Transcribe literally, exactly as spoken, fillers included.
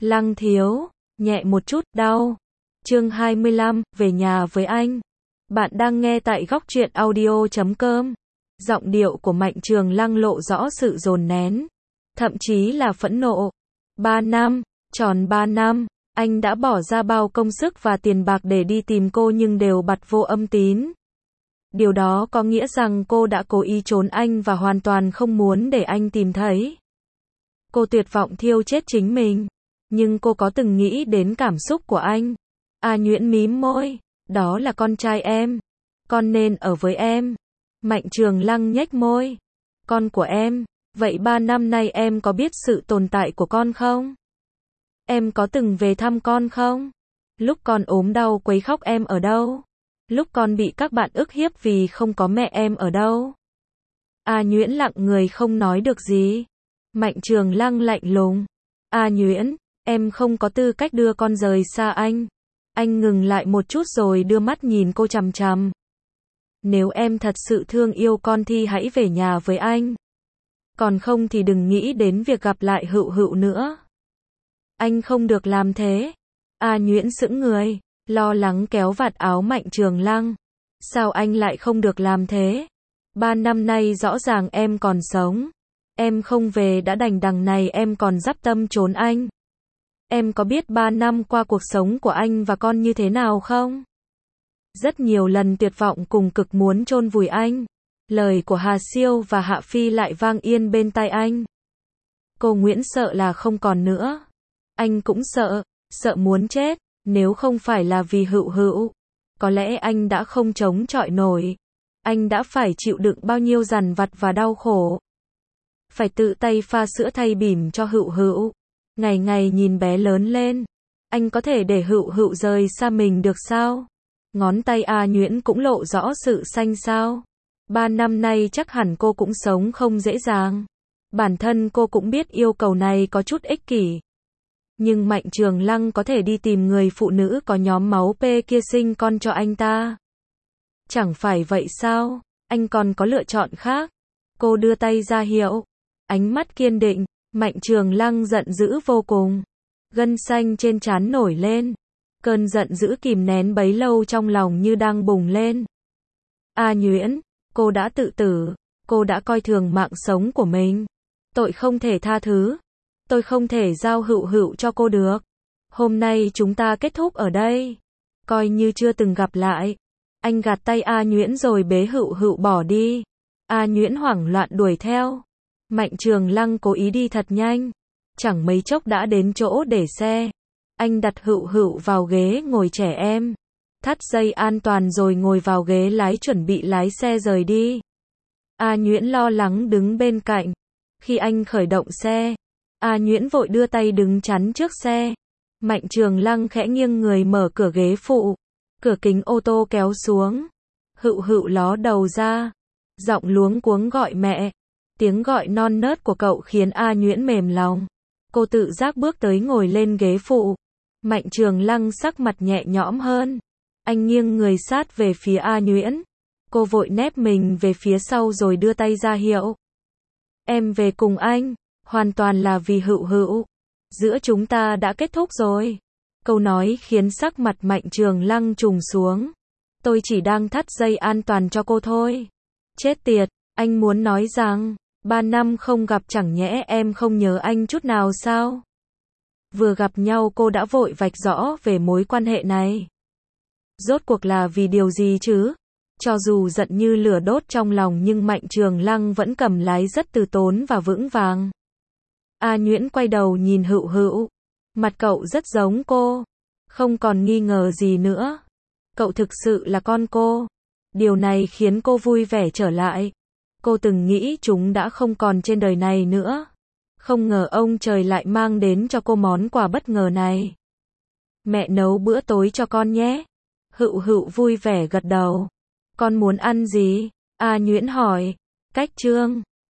Lăng thiếu, nhẹ một chút, đau. Chương hai mươi lăm, về nhà với anh. Bạn đang nghe tại góc truyện audio chấm com. Giọng điệu của Mạnh Trường Lăng lộ rõ sự dồn nén, thậm chí là phẫn nộ. Ba năm, tròn ba năm, anh đã bỏ ra bao công sức và tiền bạc để đi tìm cô nhưng đều bặt vô âm tín. Điều đó có nghĩa rằng cô đã cố ý trốn anh và hoàn toàn không muốn để anh tìm thấy. Cô tuyệt vọng thiêu chết chính mình. Nhưng cô có từng nghĩ đến cảm xúc của anh? A Nhuyễn mím môi. Đó là con trai em. Con nên ở với em. Mạnh Trường Lăng nhếch môi. Con của em. Vậy ba năm nay em có biết sự tồn tại của con không? Em có từng về thăm con không? Lúc con ốm đau quấy khóc em ở đâu? Lúc con bị các bạn ức hiếp vì không có mẹ em ở đâu? A Nhuyễn lặng người không nói được gì. Mạnh Trường Lăng lạnh lùng. A Nhuyễn, em không có tư cách đưa con rời xa anh. Anh ngừng lại một chút rồi đưa mắt nhìn cô chằm chằm. Nếu em thật sự thương yêu con thì hãy về nhà với anh. Còn không thì đừng nghĩ đến việc gặp lại Hựu Hựu nữa. Anh không được làm thế. A Nhuyễn sững người, lo lắng kéo vạt áo Mạnh Trường Lăng. Sao anh lại không được làm thế? Ba năm nay rõ ràng em còn sống. Em không về đã đành đằng này em còn dắp tâm trốn anh. Em có biết ba năm qua cuộc sống của anh và con như thế nào không? Rất nhiều lần tuyệt vọng cùng cực muốn chôn vùi anh. Lời của Hà Siêu và Hạ Phi lại vang yên bên tai anh. Cô Nguyễn sợ là không còn nữa. Anh cũng sợ, sợ muốn chết. Nếu không phải là vì Hựu Hựu, có lẽ anh đã không chống chọi nổi. Anh đã phải chịu đựng bao nhiêu dằn vặt và đau khổ. Phải tự tay pha sữa thay bỉm cho Hựu Hựu. Ngày ngày nhìn bé lớn lên. Anh có thể để Hựu Hựu rời xa mình được sao? Ngón tay A Nhuyễn cũng lộ rõ sự xanh xao. Ba năm nay chắc hẳn cô cũng sống không dễ dàng. Bản thân cô cũng biết yêu cầu này có chút ích kỷ. Nhưng Mạnh Trường Lăng có thể đi tìm người phụ nữ có nhóm máu P kia sinh con cho anh ta. Chẳng phải vậy sao? Anh còn có lựa chọn khác. Cô đưa tay ra hiệu. Ánh mắt kiên định. Mạnh Trường Lăng giận dữ vô cùng. Gân xanh trên trán nổi lên. Cơn giận dữ kìm nén bấy lâu trong lòng như đang bùng lên. A Nhuyễn, cô đã tự tử. Cô đã coi thường mạng sống của mình. Tội không thể tha thứ. Tôi không thể giao Hựu Hựu cho cô được. Hôm nay chúng ta kết thúc ở đây. Coi như chưa từng gặp lại. Anh gạt tay A Nhuyễn rồi bế Hựu Hựu bỏ đi. A Nhuyễn hoảng loạn đuổi theo. Mạnh Trường Lăng cố ý đi thật nhanh. Chẳng mấy chốc đã đến chỗ để xe. Anh đặt Hựu Hựu vào ghế ngồi trẻ em. Thắt dây an toàn rồi ngồi vào ghế lái chuẩn bị lái xe rời đi. A Nhuyễn lo lắng đứng bên cạnh. Khi anh khởi động xe, A Nhuyễn vội đưa tay đứng chắn trước xe. Mạnh Trường Lăng khẽ nghiêng người mở cửa ghế phụ. Cửa kính ô tô kéo xuống. Hựu Hựu ló đầu ra. Giọng luống cuống gọi mẹ. Tiếng gọi non nớt của cậu khiến A Nhuyễn mềm lòng. Cô tự giác bước tới ngồi lên ghế phụ. Mạnh Trường Lăng sắc mặt nhẹ nhõm hơn. Anh nghiêng người sát về phía A Nhuyễn. Cô vội nép mình về phía sau rồi đưa tay ra hiệu. Em về cùng anh. Hoàn toàn là vì Hựu Hựu. Giữa chúng ta đã kết thúc rồi. Câu nói khiến sắc mặt Mạnh Trường Lăng trùng xuống. Tôi chỉ đang thắt dây an toàn cho cô thôi. Chết tiệt, anh muốn nói rằng, ba năm không gặp chẳng nhẽ em không nhớ anh chút nào sao? Vừa gặp nhau cô đã vội vạch rõ về mối quan hệ này. Rốt cuộc là vì điều gì chứ? Cho dù giận như lửa đốt trong lòng nhưng Mạnh Trường Lăng vẫn cầm lái rất từ tốn và vững vàng. A Nhuyễn quay đầu nhìn Hựu Hựu. Mặt cậu rất giống cô. Không còn nghi ngờ gì nữa. Cậu thực sự là con cô. Điều này khiến cô vui vẻ trở lại. Cô từng nghĩ chúng đã không còn trên đời này nữa. Không ngờ ông trời lại mang đến cho cô món quà bất ngờ này. Mẹ nấu bữa tối cho con nhé. Hựu Hựu vui vẻ gật đầu. Con muốn ăn gì? A Nhuyễn hỏi. Cách chương